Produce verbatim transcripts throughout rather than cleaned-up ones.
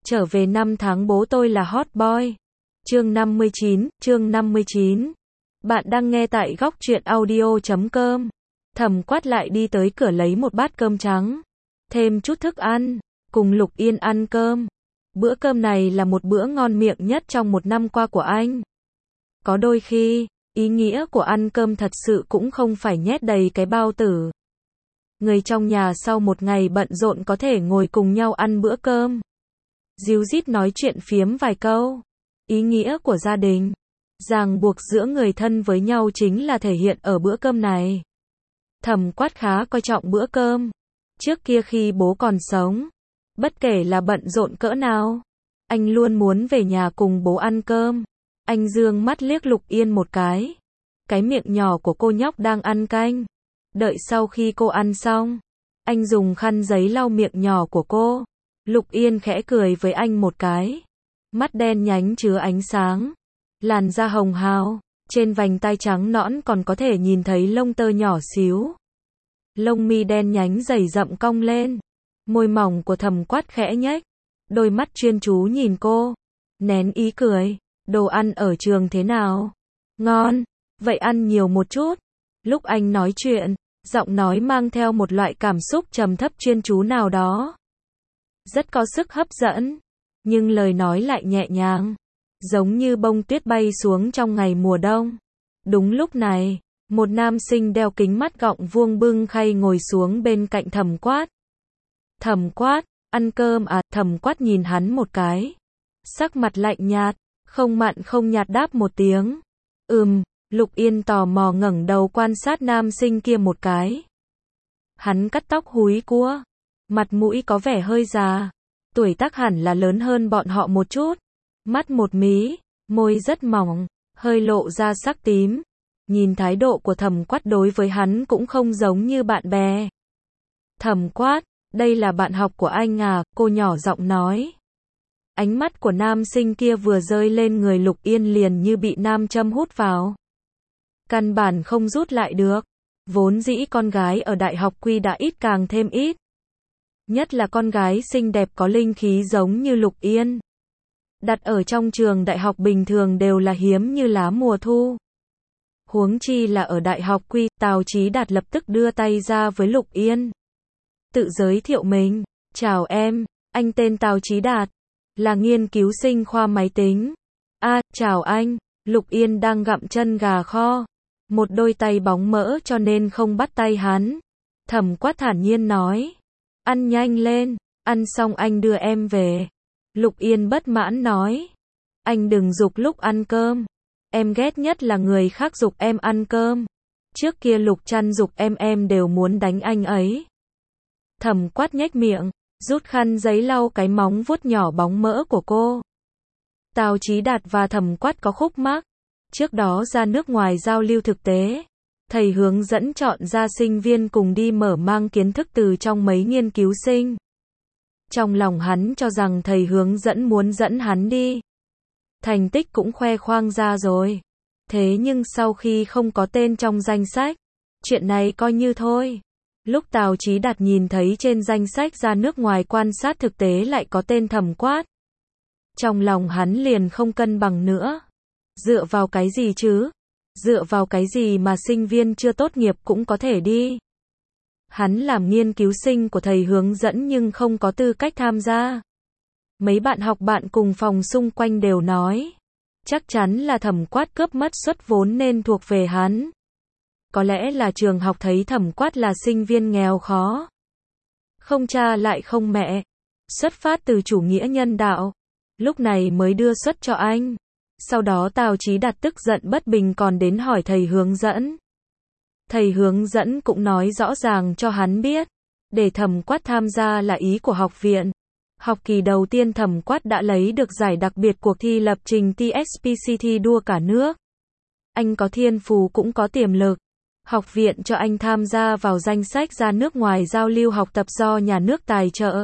Trở về năm tháng bố tôi là hot boy. Chương năm mươi chín, chương năm mươi chín. Bạn đang nghe tại góc truyện audio chấm com. Thẩm Quát lại đi tới cửa lấy một bát cơm trắng, thêm chút thức ăn, cùng Lục Yên ăn cơm. Bữa cơm này là một bữa ngon miệng nhất trong một năm qua của anh. Có đôi khi, ý nghĩa của ăn cơm thật sự cũng không phải nhét đầy cái bao tử. Người trong nhà sau một ngày bận rộn có thể ngồi cùng nhau ăn bữa cơm, díu dít nói chuyện phiếm vài câu. Ý nghĩa của gia đình, ràng buộc giữa người thân với nhau chính là thể hiện ở bữa cơm này. Thẩm Quát khá coi trọng bữa cơm. Trước kia khi bố còn sống, bất kể là bận rộn cỡ nào, anh luôn muốn về nhà cùng bố ăn cơm. Anh dương mắt liếc Lục Yên một cái. Cái miệng nhỏ của cô nhóc đang ăn canh. Đợi sau khi cô ăn xong, anh dùng khăn giấy lau miệng nhỏ của cô. Lục Yên khẽ cười với anh một cái. Mắt đen nhánh chứa ánh sáng, làn da hồng hào, trên vành tai trắng nõn còn có thể nhìn thấy lông tơ nhỏ xíu. Lông mi đen nhánh dày rậm cong lên. Môi mỏng của Thẩm Quát khẽ nhếch, đôi mắt chuyên chú nhìn cô, nén ý cười. Đồ ăn ở trường thế nào? Ngon, vậy ăn nhiều một chút. Lúc anh nói chuyện, giọng nói mang theo một loại cảm xúc trầm thấp chuyên chú nào đó. Rất có sức hấp dẫn, nhưng lời nói lại nhẹ nhàng, giống như bông tuyết bay xuống trong ngày mùa đông. Đúng lúc này, một nam sinh đeo kính mắt gọng vuông bưng khay ngồi xuống bên cạnh Thẩm Quát. Thẩm Quát, ăn cơm à? Thẩm Quát nhìn hắn một cái, sắc mặt lạnh nhạt, không mặn không nhạt đáp một tiếng. Ừm. Lục Yên tò mò ngẩng đầu quan sát nam sinh kia một cái. Hắn cắt tóc húi cua, mặt mũi có vẻ hơi già, tuổi tác hẳn là lớn hơn bọn họ một chút. Mắt một mí, môi rất mỏng, hơi lộ ra sắc tím. Nhìn thái độ của Thẩm Quát đối với hắn cũng không giống như bạn bè. Thẩm Quát, đây là bạn học của anh à? Cô nhỏ giọng nói. Ánh mắt của nam sinh kia vừa rơi lên người Lục Yên liền như bị nam châm hút vào. Căn bản không rút lại được. Vốn dĩ con gái ở đại học quy đã ít càng thêm ít. Nhất là con gái xinh đẹp có linh khí giống như Lục Yên. Đặt ở trong trường đại học bình thường đều là hiếm như lá mùa thu. Huống chi là ở đại học quy. Tào Chí Đạt lập tức đưa tay ra với Lục Yên. Tự giới thiệu mình. Chào em, anh tên Tào Chí Đạt, là nghiên cứu sinh khoa máy tính. A, à, chào anh. Lục Yên đang gặm chân gà kho, một đôi tay bóng mỡ cho nên không bắt tay hắn. Thẩm Quát thản nhiên nói. Ăn nhanh lên, ăn xong anh đưa em về. Lục Yên bất mãn nói. Anh đừng giục lúc ăn cơm. Em ghét nhất là người khác giục em ăn cơm. Trước kia Lục Trăn giục em em đều muốn đánh anh ấy. Thẩm Quát nhếch miệng, rút khăn giấy lau cái móng vuốt nhỏ bóng mỡ của cô. Tào Chí Đạt và Thẩm Quát có khúc mắc. Trước đó ra nước ngoài giao lưu thực tế, thầy hướng dẫn chọn ra sinh viên cùng đi mở mang kiến thức từ trong mấy nghiên cứu sinh. Trong lòng hắn cho rằng thầy hướng dẫn muốn dẫn hắn đi. Thành tích cũng khoe khoang ra rồi. Thế nhưng sau khi không có tên trong danh sách, chuyện này coi như thôi. Lúc Tào Chí Đạt nhìn thấy trên danh sách ra nước ngoài quan sát thực tế lại có tên Thẩm Quát, trong lòng hắn liền không cân bằng nữa. Dựa vào cái gì chứ? Dựa vào cái gì mà sinh viên chưa tốt nghiệp cũng có thể đi? Hắn làm nghiên cứu sinh của thầy hướng dẫn nhưng không có tư cách tham gia. Mấy bạn học bạn cùng phòng xung quanh đều nói, chắc chắn là Thẩm Quát cướp mất suất vốn nên thuộc về hắn. Có lẽ là trường học thấy Thẩm Quát là sinh viên nghèo khó, không cha lại không mẹ, xuất phát từ chủ nghĩa nhân đạo, lúc này mới đưa suất cho anh. Sau đó Tào Chí Đạt tức giận bất bình còn đến hỏi thầy hướng dẫn. Thầy hướng dẫn cũng nói rõ ràng cho hắn biết, để Thẩm Quát tham gia là ý của học viện. Học kỳ đầu tiên Thẩm Quát đã lấy được giải đặc biệt cuộc thi lập trình tê ét pê xê thi đua cả nước. Anh có thiên phú cũng có tiềm lực. Học viện cho anh tham gia vào danh sách ra nước ngoài giao lưu học tập do nhà nước tài trợ.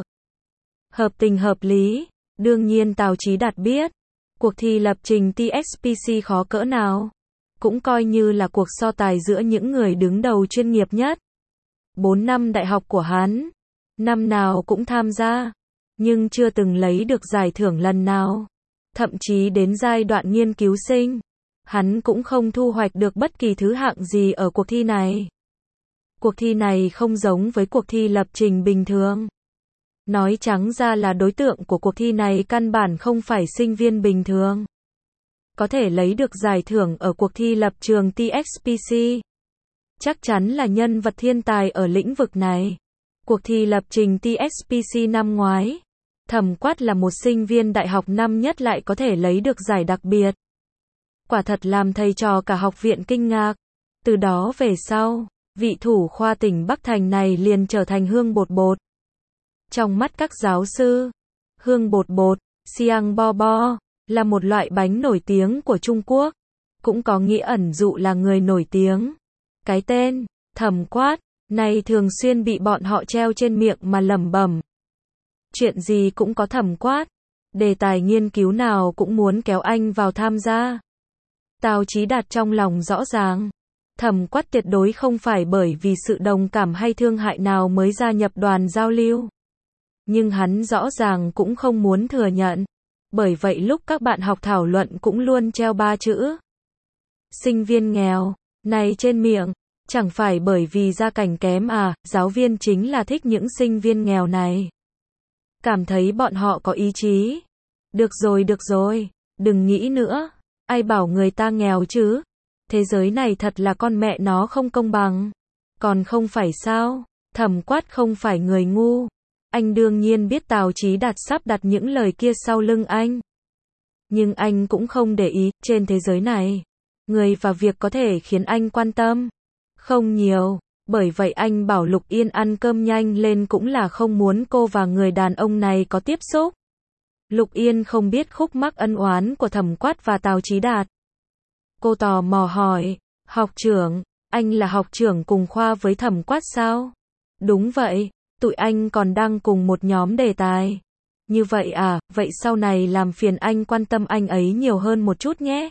Hợp tình hợp lý. Đương nhiên Tào Chí Đạt biết, cuộc thi lập trình tê ét pê xê khó cỡ nào. Cũng coi như là cuộc so tài giữa những người đứng đầu chuyên nghiệp nhất. Bốn năm đại học của hắn, năm nào cũng tham gia. nhưng chưa từng lấy được giải thưởng lần nào. Thậm chí đến giai đoạn nghiên cứu sinh, hắn cũng không thu hoạch được bất kỳ thứ hạng gì ở cuộc thi này. Cuộc thi này không giống với cuộc thi lập trình bình thường. Nói trắng ra là đối tượng của cuộc thi này căn bản không phải sinh viên bình thường. Có thể lấy được giải thưởng ở cuộc thi lập trường tê ích pê xê. Chắc chắn là nhân vật thiên tài ở lĩnh vực này. Cuộc thi lập trình tê ích pê xê năm ngoái, Thẩm Quát là một sinh viên đại học năm nhất lại có thể lấy được giải đặc biệt. Quả thật làm thầy trò cả học viện kinh ngạc. Từ đó về sau, vị thủ khoa tỉnh Bắc Thành này liền trở thành hương bột bột. Trong mắt các giáo sư, hương bột bột, xiang bo bo, là một loại bánh nổi tiếng của Trung Quốc. Cũng có nghĩa ẩn dụ là người nổi tiếng. Cái tên, Thẩm Quát, này thường xuyên bị bọn họ treo trên miệng mà lẩm bẩm. Chuyện gì cũng có Thẩm Quát. Đề tài nghiên cứu nào cũng muốn kéo anh vào tham gia. Tào Chí Đạt trong lòng rõ ràng. Thẩm Quát tuyệt đối không phải bởi vì sự đồng cảm hay thương hại nào mới gia nhập đoàn giao lưu. Nhưng hắn rõ ràng cũng không muốn thừa nhận. Bởi vậy lúc các bạn học thảo luận cũng luôn treo ba chữ. Sinh viên nghèo, này trên miệng. Chẳng phải bởi vì gia cảnh kém à, giáo viên chính là thích những sinh viên nghèo này. Cảm thấy bọn họ có ý chí. Được rồi được rồi, đừng nghĩ nữa. Ai bảo người ta nghèo chứ? Thế giới này thật là con mẹ nó không công bằng. Còn không phải sao? Thẩm Quát không phải người ngu. Anh đương nhiên biết Tào Chí Đạt sắp đặt những lời kia sau lưng anh. Nhưng anh cũng không để ý, trên thế giới này, người và việc có thể khiến anh quan tâm không nhiều. Bởi vậy anh bảo Lục Yên ăn cơm nhanh lên cũng là không muốn cô và người đàn ông này có tiếp xúc. Lục Yên không biết khúc mắc ân oán của Thẩm Quát và Tào Chí Đạt. Cô tò mò hỏi, học trưởng, anh là học trưởng cùng khoa với Thẩm Quát sao? Đúng vậy, tụi anh còn đang cùng một nhóm đề tài. Như vậy à, vậy sau này làm phiền anh quan tâm anh ấy nhiều hơn một chút nhé.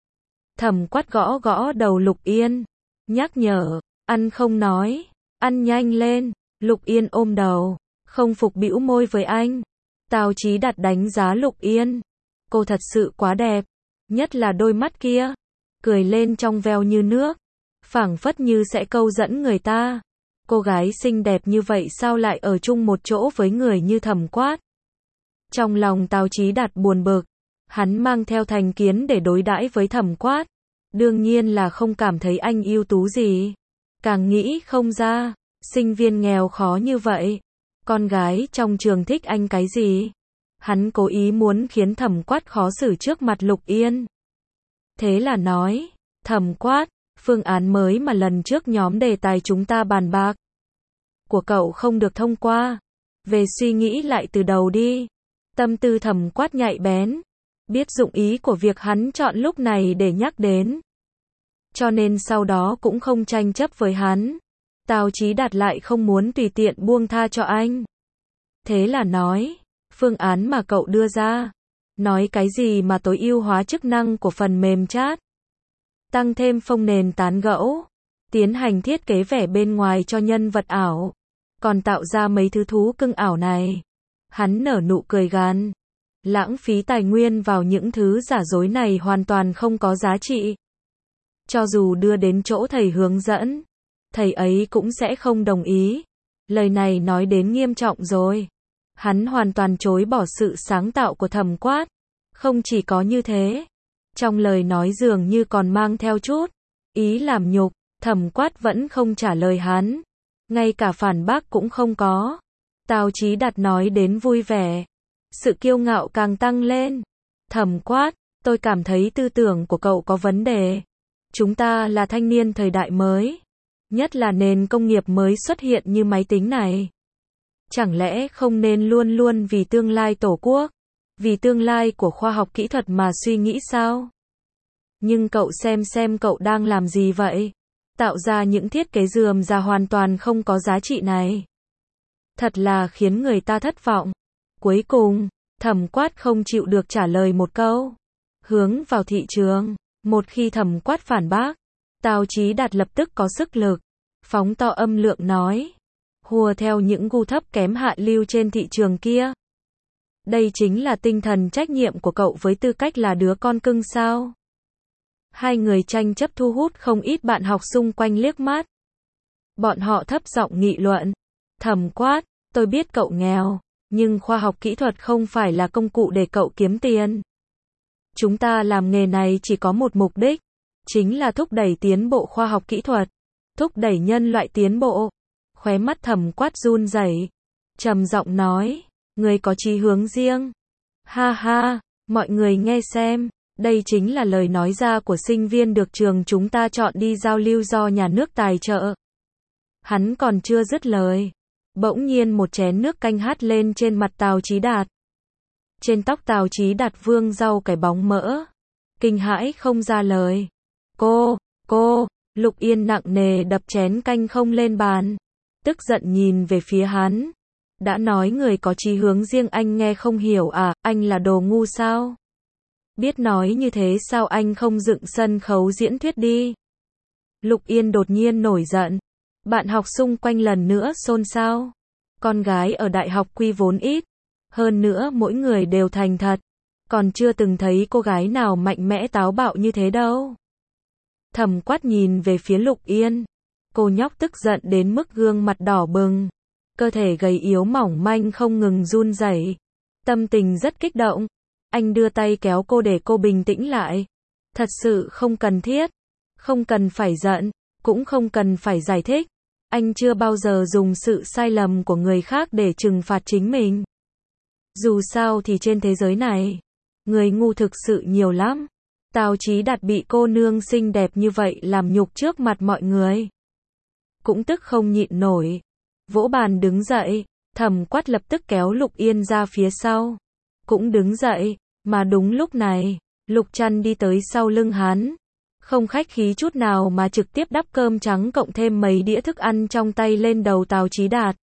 Thẩm Quát gõ gõ đầu Lục Yên, nhắc nhở, ăn không nói, ăn nhanh lên. Lục Yên ôm đầu, không phục bĩu môi với anh. Tào Chí Đạt đánh giá Lục Yên. Cô thật sự quá đẹp, nhất là đôi mắt kia, cười lên trong veo như nước, phảng phất như sẽ câu dẫn người ta. Cô gái xinh đẹp như vậy sao lại ở chung một chỗ với người như Thẩm Quát? Trong lòng Tào Chí Đạt buồn bực, hắn mang theo thành kiến để đối đãi với Thẩm Quát. Đương nhiên là không cảm thấy anh ưu tú gì. Càng nghĩ không ra, sinh viên nghèo khó như vậy. Con gái trong trường thích anh cái gì? Hắn cố ý muốn khiến Thẩm Quát khó xử trước mặt Lục Yên. Thế là nói, Thẩm Quát, phương án mới mà lần trước nhóm đề tài chúng ta bàn bạc của cậu không được thông qua. Về suy nghĩ lại từ đầu đi. Tâm tư Thẩm Quát nhạy bén, biết dụng ý của việc hắn chọn lúc này để nhắc đến. Cho nên sau đó cũng không tranh chấp với hắn. Tào Chí Đạt lại không muốn tùy tiện buông tha cho anh. Thế là nói, phương án mà cậu đưa ra, nói cái gì mà tối ưu hóa chức năng của phần mềm chat, tăng thêm phông nền tán gẫu, tiến hành thiết kế vẻ bên ngoài cho nhân vật ảo, còn tạo ra mấy thứ thú cưng ảo này. Hắn nở nụ cười gằn, lãng phí tài nguyên vào những thứ giả dối này hoàn toàn không có giá trị. Cho dù đưa đến chỗ thầy hướng dẫn, thầy ấy cũng sẽ không đồng ý. Lời này nói đến nghiêm trọng rồi. Hắn hoàn toàn chối bỏ sự sáng tạo của Thẩm Quát. Không chỉ có như thế, trong lời nói dường như còn mang theo chút ý làm nhục. Thẩm Quát vẫn không trả lời hắn, ngay cả phản bác cũng không có. Tào Chí Đạt nói đến vui vẻ, sự kiêu ngạo càng tăng lên. Thẩm Quát, tôi cảm thấy tư tưởng của cậu có vấn đề. Chúng ta là thanh niên thời đại mới, nhất là nền công nghiệp mới xuất hiện như máy tính này. Chẳng lẽ không nên luôn luôn vì tương lai Tổ quốc, vì tương lai của khoa học kỹ thuật mà suy nghĩ sao? Nhưng cậu xem xem cậu đang làm gì vậy? Tạo ra những thiết kế rườm rà hoàn toàn không có giá trị này. Thật là khiến người ta thất vọng. Cuối cùng, Thẩm Quát không chịu được trả lời một câu. Hướng vào thị trường. Một khi Thẩm Quát phản bác, Tào Chí Đạt lập tức có sức lực, phóng to âm lượng nói, hùa theo những gu thấp kém hạ lưu trên thị trường kia. Đây chính là tinh thần trách nhiệm của cậu với tư cách là đứa con cưng sao? Hai người tranh chấp thu hút không ít bạn học xung quanh liếc mắt. Bọn họ thấp giọng nghị luận. Thầm quát, tôi biết cậu nghèo, nhưng khoa học kỹ thuật không phải là công cụ để cậu kiếm tiền. Chúng ta làm nghề này chỉ có một mục đích, chính là thúc đẩy tiến bộ khoa học kỹ thuật, thúc đẩy nhân loại tiến bộ. Khóe mắt Thầm Quát run rẩy, trầm giọng nói, người có chí hướng riêng. Ha ha, mọi người nghe xem, đây chính là lời nói ra của sinh viên được trường chúng ta chọn đi giao lưu do nhà nước tài trợ. Hắn còn chưa dứt lời, bỗng nhiên một chén nước canh hắt lên trên mặt Tào Chí Đạt. Trên tóc Tào Chí Đạt vương rau cải bóng mỡ, kinh hãi không ra lời. Cô, cô, Lục Yên nặng nề đập chén canh không lên bàn, tức giận nhìn về phía hắn. Đã nói người có chí hướng riêng anh nghe không hiểu à, anh là đồ ngu sao? Biết nói như thế sao anh không dựng sân khấu diễn thuyết đi? Lục Yên đột nhiên nổi giận. Bạn học xung quanh lần nữa xôn xao. Con gái ở đại học quy vốn ít, hơn nữa mỗi người đều thành thật, còn chưa từng thấy cô gái nào mạnh mẽ táo bạo như thế đâu. Thầm Quát nhìn về phía Lục Yên. Cô nhóc tức giận đến mức gương mặt đỏ bừng, cơ thể gầy yếu mỏng manh không ngừng run rẩy, tâm tình rất kích động. Anh đưa tay kéo cô để cô bình tĩnh lại. Thật sự không cần thiết, không cần phải giận, cũng không cần phải giải thích. Anh chưa bao giờ dùng sự sai lầm của người khác để trừng phạt chính mình. Dù sao thì trên thế giới này, người ngu thực sự nhiều lắm. Tào Chí Đạt bị cô nương xinh đẹp như vậy làm nhục trước mặt mọi người, cũng tức không nhịn nổi, vỗ bàn đứng dậy. Thầm Quát lập tức kéo Lục Yên ra phía sau, cũng đứng dậy, mà đúng lúc này, Lục Trăn đi tới sau lưng hắn, không khách khí chút nào mà trực tiếp đắp cơm trắng cộng thêm mấy đĩa thức ăn trong tay lên đầu Tào Chí Đạt.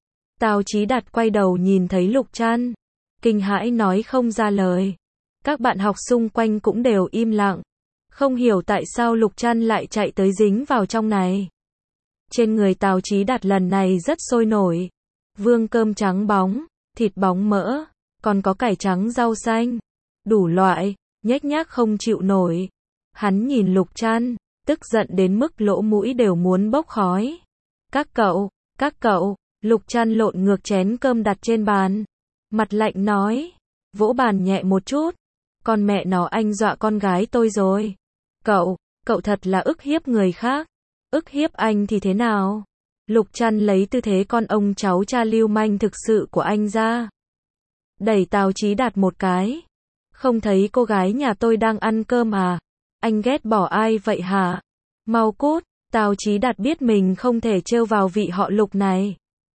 Tào Chí Đạt quay đầu nhìn thấy Lục Trăn, kinh hãi nói không ra lời. Các bạn học xung quanh cũng đều im lặng, không hiểu tại sao Lục Trăn lại chạy tới dính vào trong này. Trên người Tào Chí Đạt lần này rất sôi nổi, vương cơm trắng bóng, thịt bóng mỡ, còn có cải trắng rau xanh, đủ loại, nhếch nhác không chịu nổi. Hắn nhìn Lục Trăn, tức giận đến mức lỗ mũi đều muốn bốc khói. Các cậu, các cậu, Lục Trăn lộn ngược chén cơm đặt trên bàn, mặt lạnh nói, vỗ bàn nhẹ một chút, con mẹ nó anh dọa con gái tôi rồi. Cậu, cậu thật là ức hiếp người khác, ức hiếp anh thì thế nào? Lục Trăn lấy tư thế con ông cháu cha lưu manh thực sự của anh ra, đẩy Tào Chí Đạt một cái. Không thấy cô gái nhà tôi đang ăn cơm à? Anh ghét bỏ ai vậy hả? Mau cút. Tào Chí Đạt biết mình không thể trêu vào vị họ Lục này,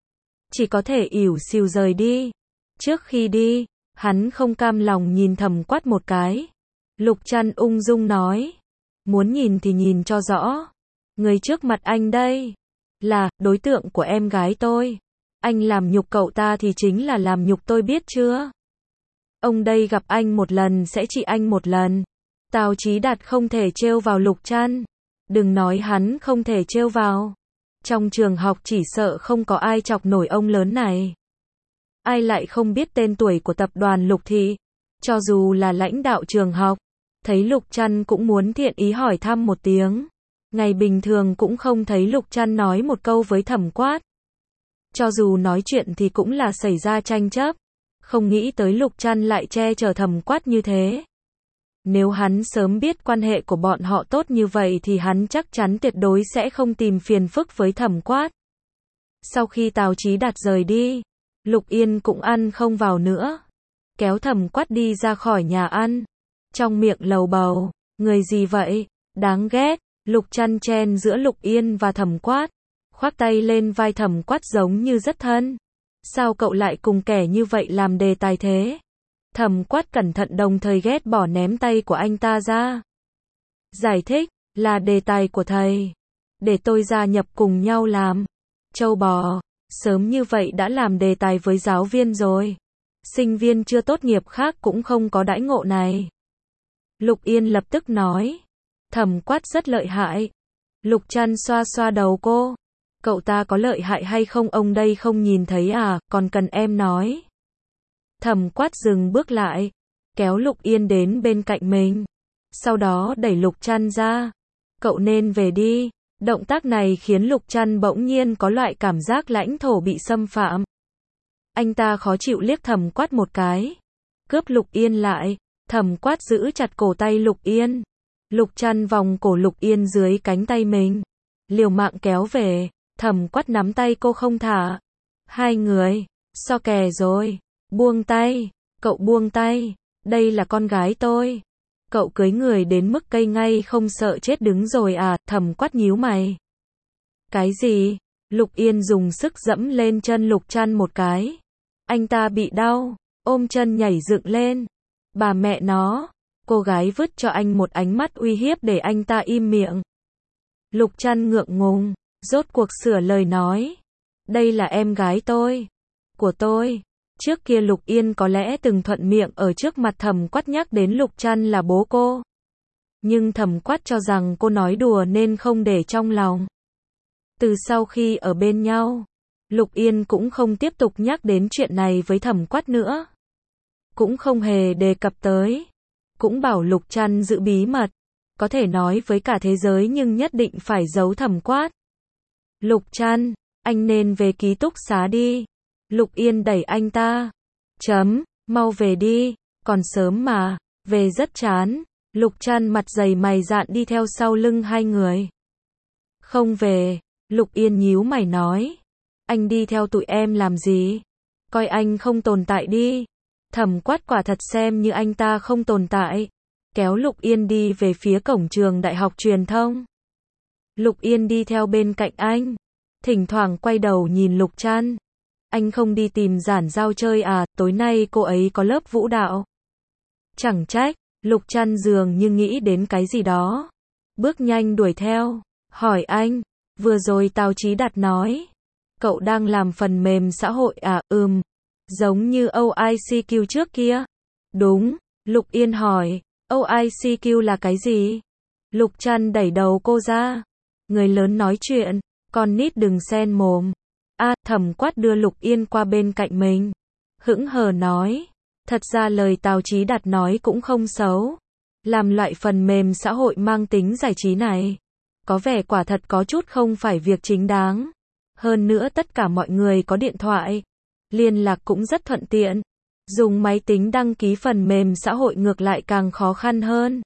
chỉ có thể ỉu xìu rời đi. Trước khi đi, hắn không cam lòng nhìn Thầm Quát một cái. Lục Trăn ung dung nói, muốn nhìn thì nhìn cho rõ, người trước mặt anh đây là đối tượng của em gái tôi. Anh làm nhục cậu ta thì chính là làm nhục tôi, biết chưa? Ông đây gặp anh một lần sẽ trị anh một lần. Tào Chí Đạt không thể trêu vào Lục Trăn, đừng nói hắn không thể trêu vào. Trong trường học chỉ sợ không có ai chọc nổi ông lớn này. Ai lại không biết tên tuổi của tập đoàn Lục Thị? Cho dù là lãnh đạo trường học, thấy Lục Trăn cũng muốn thiện ý hỏi thăm một tiếng. Ngày bình thường cũng không thấy Lục Trăn nói một câu với Thầm Quát. Cho dù nói chuyện thì cũng là xảy ra tranh chấp. Không nghĩ tới Lục Trăn lại che chở Thầm Quát như thế. Nếu hắn sớm biết quan hệ của bọn họ tốt như vậy thì hắn chắc chắn tuyệt đối sẽ không tìm phiền phức với Thầm Quát. Sau khi Tào Chí Đạt rời đi, Lục Yên cũng ăn không vào nữa, kéo Thầm Quát đi ra khỏi nhà ăn, trong miệng lầu bầu, người gì vậy, đáng ghét. Lục Trăn chen giữa Lục Yên và Thầm Quát, khoác tay lên vai Thầm Quát giống như rất thân. Sao cậu lại cùng kẻ như vậy làm đề tài thế? Thầm Quát cẩn thận đồng thời ghét bỏ ném tay của anh ta ra. Giải thích, là đề tài của thầy, để tôi gia nhập cùng nhau làm. Châu bò, sớm như vậy đã làm đề tài với giáo viên rồi. Sinh viên chưa tốt nghiệp khác cũng không có đãi ngộ này. Lục Yên lập tức nói. Thầm Quát rất lợi hại. Lục Trăn xoa xoa đầu cô. Cậu ta có lợi hại hay không ông đây không nhìn thấy à, còn cần em nói. Thẩm Quát dừng bước lại, kéo Lục Yên đến bên cạnh mình. Sau đó đẩy Lục Trăn ra. Cậu nên về đi. Động tác này khiến Lục Trăn bỗng nhiên có loại cảm giác lãnh thổ bị xâm phạm. Anh ta khó chịu liếc Thẩm Quát một cái. Cướp Lục Yên lại. Thẩm Quát giữ chặt cổ tay Lục Yên. Lục Trăn vòng cổ Lục Yên dưới cánh tay mình. Liều mạng kéo về. Thẩm Quát nắm tay cô không thả. Hai người. So kè rồi. Buông tay. Cậu buông tay. Đây là con gái tôi. Cậu cưới người đến mức cây ngay không sợ chết đứng rồi à? Thẩm Quát nhíu mày. Cái gì? Lục Yên dùng sức dẫm lên chân Lục Trăn một cái. Anh ta bị đau. Ôm chân nhảy dựng lên. Bà mẹ nó. Cô gái vứt cho anh một ánh mắt uy hiếp để anh ta im miệng. Lục Trăn ngượng ngùng. Rốt cuộc sửa lời nói. Đây là em gái tôi. Của tôi. Trước kia Lục Yên có lẽ từng thuận miệng ở trước mặt Thẩm Quát nhắc đến Lục Trăn là bố cô. Nhưng Thẩm Quát cho rằng cô nói đùa nên không để trong lòng. Từ sau khi ở bên nhau, Lục Yên cũng không tiếp tục nhắc đến chuyện này với Thẩm Quát nữa. Cũng không hề đề cập tới. Cũng bảo Lục Trăn giữ bí mật. Có thể nói với cả thế giới nhưng nhất định phải giấu Thẩm Quát. Lục Trăn, anh nên về ký túc xá đi. Lục Yên đẩy anh ta. Chấm, mau về đi, còn sớm mà, về rất chán. Lục Trăn mặt dày mày dạn đi theo sau lưng hai người. Không về, Lục Yên nhíu mày nói. Anh đi theo tụi em làm gì? Coi anh không tồn tại đi. Thẩm Quát quả thật xem như anh ta không tồn tại. Kéo Lục Yên đi về phía cổng trường Đại học Truyền thông. Lục Yên đi theo bên cạnh anh. Thỉnh thoảng quay đầu nhìn Lục Trăn. Anh không đi tìm Giản Giao chơi à? Tối nay cô ấy có lớp vũ đạo. Chẳng trách. Lục Trăn dường như nghĩ đến cái gì đó. Bước nhanh đuổi theo. Hỏi anh. Vừa rồi Tào Chí Đạt nói. Cậu đang làm phần mềm xã hội à? Ừm. Giống như o i xê quy trước kia. Đúng. Lục Yên hỏi. o i xê quy là cái gì? Lục Trăn đẩy đầu cô ra. Người lớn nói chuyện. Con nít đừng xen mồm. A, Thẩm Quát đưa Lục Yên qua bên cạnh mình. Hững hờ nói. Thật ra lời Tào Chí Đạt nói cũng không xấu. Làm loại phần mềm xã hội mang tính giải trí này. Có vẻ quả thật có chút không phải việc chính đáng. Hơn nữa tất cả mọi người có điện thoại. Liên lạc cũng rất thuận tiện. Dùng máy tính đăng ký phần mềm xã hội ngược lại càng khó khăn hơn.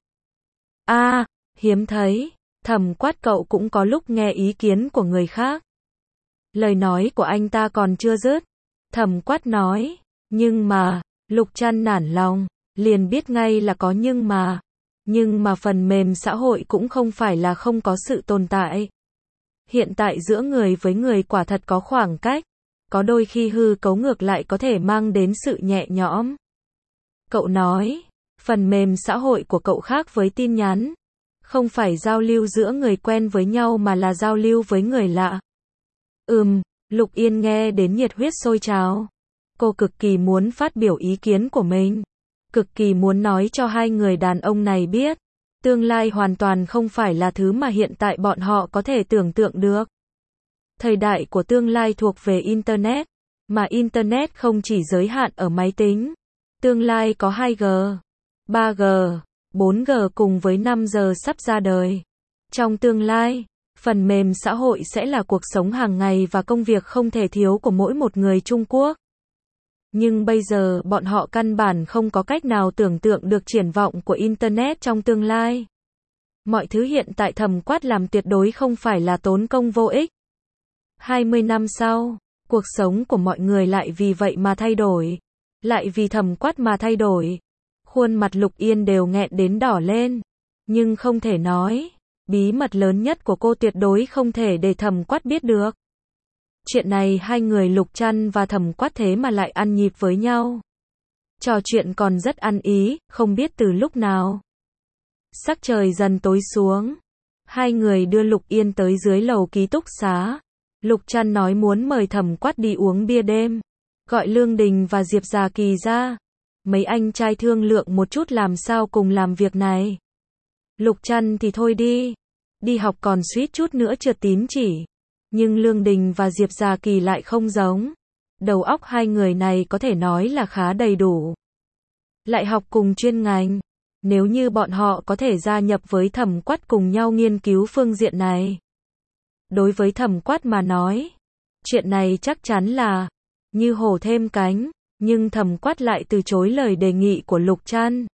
A, à, hiếm thấy. Thẩm Quát cậu cũng có lúc nghe ý kiến của người khác. Lời nói của anh ta còn chưa dứt. Thẩm Quát nói. Nhưng mà, Lục Trăn nản lòng, liền biết ngay là có nhưng mà. Nhưng mà phần mềm xã hội cũng không phải là không có sự tồn tại. Hiện tại giữa người với người quả thật có khoảng cách. Có đôi khi hư cấu ngược lại có thể mang đến sự nhẹ nhõm. Cậu nói, phần mềm xã hội của cậu khác với tin nhắn. Không phải giao lưu giữa người quen với nhau mà là giao lưu với người lạ. Ừm, Lục Yên nghe đến nhiệt huyết sôi trào. Cô cực kỳ muốn phát biểu ý kiến của mình. Cực kỳ muốn nói cho hai người đàn ông này biết. Tương lai hoàn toàn không phải là thứ mà hiện tại bọn họ có thể tưởng tượng được. Thời đại của tương lai thuộc về Internet. Mà Internet không chỉ giới hạn ở máy tính. Tương lai có hai G, ba G, bốn G cùng với năm G sắp ra đời. Trong tương lai, phần mềm xã hội sẽ là cuộc sống hàng ngày và công việc không thể thiếu của mỗi một người Trung Quốc. Nhưng bây giờ bọn họ căn bản không có cách nào tưởng tượng được triển vọng của Internet trong tương lai. Mọi thứ hiện tại Thẩm Quát làm tuyệt đối không phải là tốn công vô ích. hai mươi năm sau, cuộc sống của mọi người lại vì vậy mà thay đổi. Lại vì Thẩm Quát mà thay đổi. Khuôn mặt Lục Yên đều nghẹn đến đỏ lên. Nhưng không thể nói. Bí mật lớn nhất của cô tuyệt đối không thể để Thẩm Quát biết được. Chuyện này hai người Lục Trăn và Thẩm Quát thế mà lại ăn nhịp với nhau. Trò chuyện còn rất ăn ý, không biết từ lúc nào. Sắc trời dần tối xuống. Hai người đưa Lục Yên tới dưới lầu ký túc xá. Lục Trăn nói muốn mời Thẩm Quát đi uống bia đêm. Gọi Lương Đình và Diệp Già Kỳ ra. Mấy anh trai thương lượng một chút làm sao cùng làm việc này. Lục Trăn thì thôi đi. Đi học còn suýt chút nữa trượt tín chỉ. Nhưng Lương Đình và Diệp Già Kỳ lại không giống. Đầu óc hai người này có thể nói là khá đầy đủ. Lại học cùng chuyên ngành. Nếu như bọn họ có thể gia nhập với Thẩm Quát cùng nhau nghiên cứu phương diện này. Đối với Thẩm Quát mà nói, chuyện này chắc chắn là như hổ thêm cánh, nhưng Thẩm Quát lại từ chối lời đề nghị của Lục Trăn.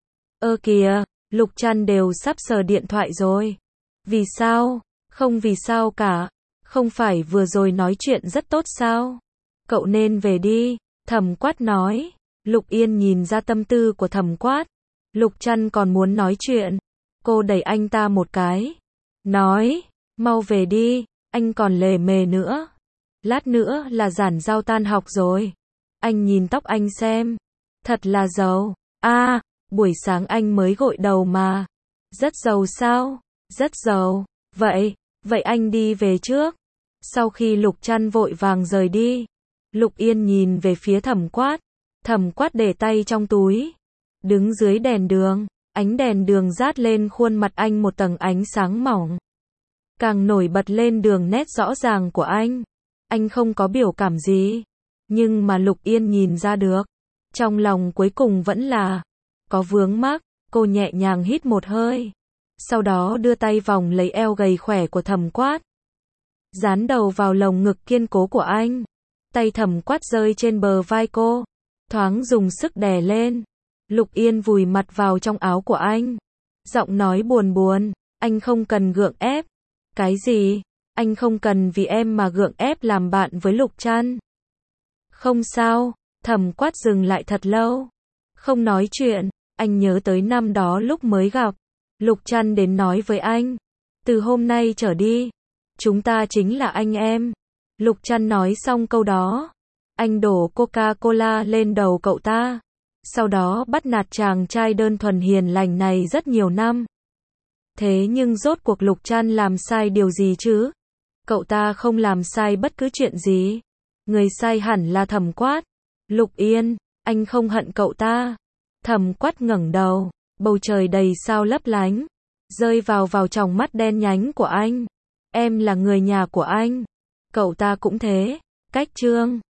Ơ kìa, Lục Trăn đều sắp sờ điện thoại rồi. Vì sao? Không vì sao cả. Không phải vừa rồi nói chuyện rất tốt sao? Cậu nên về đi, Thẩm Quát nói. Lục Yên nhìn ra tâm tư của Thẩm Quát. Lục Trăn còn muốn nói chuyện. Cô đẩy anh ta một cái. Nói, mau về đi, anh còn lề mề nữa. Lát nữa là giản giao tan học rồi. Anh nhìn tóc anh xem. Thật là giàu. a à, buổi sáng anh mới gội đầu mà. Rất giàu sao? Rất giàu. Vậy, vậy anh đi về trước. Sau khi Lục Trăn vội vàng rời đi, Lục Yên nhìn về phía Thẩm Quát. Thẩm Quát để tay trong túi. Đứng dưới đèn đường, ánh đèn đường rát lên khuôn mặt anh một tầng ánh sáng mỏng. Càng nổi bật lên đường nét rõ ràng của anh. Anh không có biểu cảm gì. Nhưng mà Lục Yên nhìn ra được. Trong lòng cuối cùng vẫn là có vướng mắc. Cô nhẹ nhàng hít một hơi. Sau đó đưa tay vòng lấy eo gầy khỏe của Thẩm Quát. Dán đầu vào lồng ngực kiên cố của anh. Tay Thẩm Quát rơi trên bờ vai cô. Thoáng dùng sức đè lên. Lục Yên vùi mặt vào trong áo của anh. Giọng nói buồn buồn. Anh không cần gượng ép. Cái gì? Anh không cần vì em mà gượng ép làm bạn với Lục Trăn. Không sao. Thẩm Quát dừng lại thật lâu. Không nói chuyện. Anh nhớ tới năm đó lúc mới gặp. Lục Trăn đến nói với anh. Từ hôm nay trở đi, chúng ta chính là anh em. Lục Trăn nói xong câu đó. Anh đổ Coca-Cola lên đầu cậu ta. Sau đó bắt nạt chàng trai đơn thuần hiền lành này rất nhiều năm. Thế nhưng rốt cuộc Lục Trăn làm sai điều gì chứ? Cậu ta không làm sai bất cứ chuyện gì. Người sai hẳn là Thẩm Quát. Lục Yên, anh không hận cậu ta. Thẩm Quát ngẩng đầu, bầu trời đầy sao lấp lánh, rơi vào vào tròng mắt đen nhánh của anh. Em là người nhà của anh. Cậu ta cũng thế. Cách chương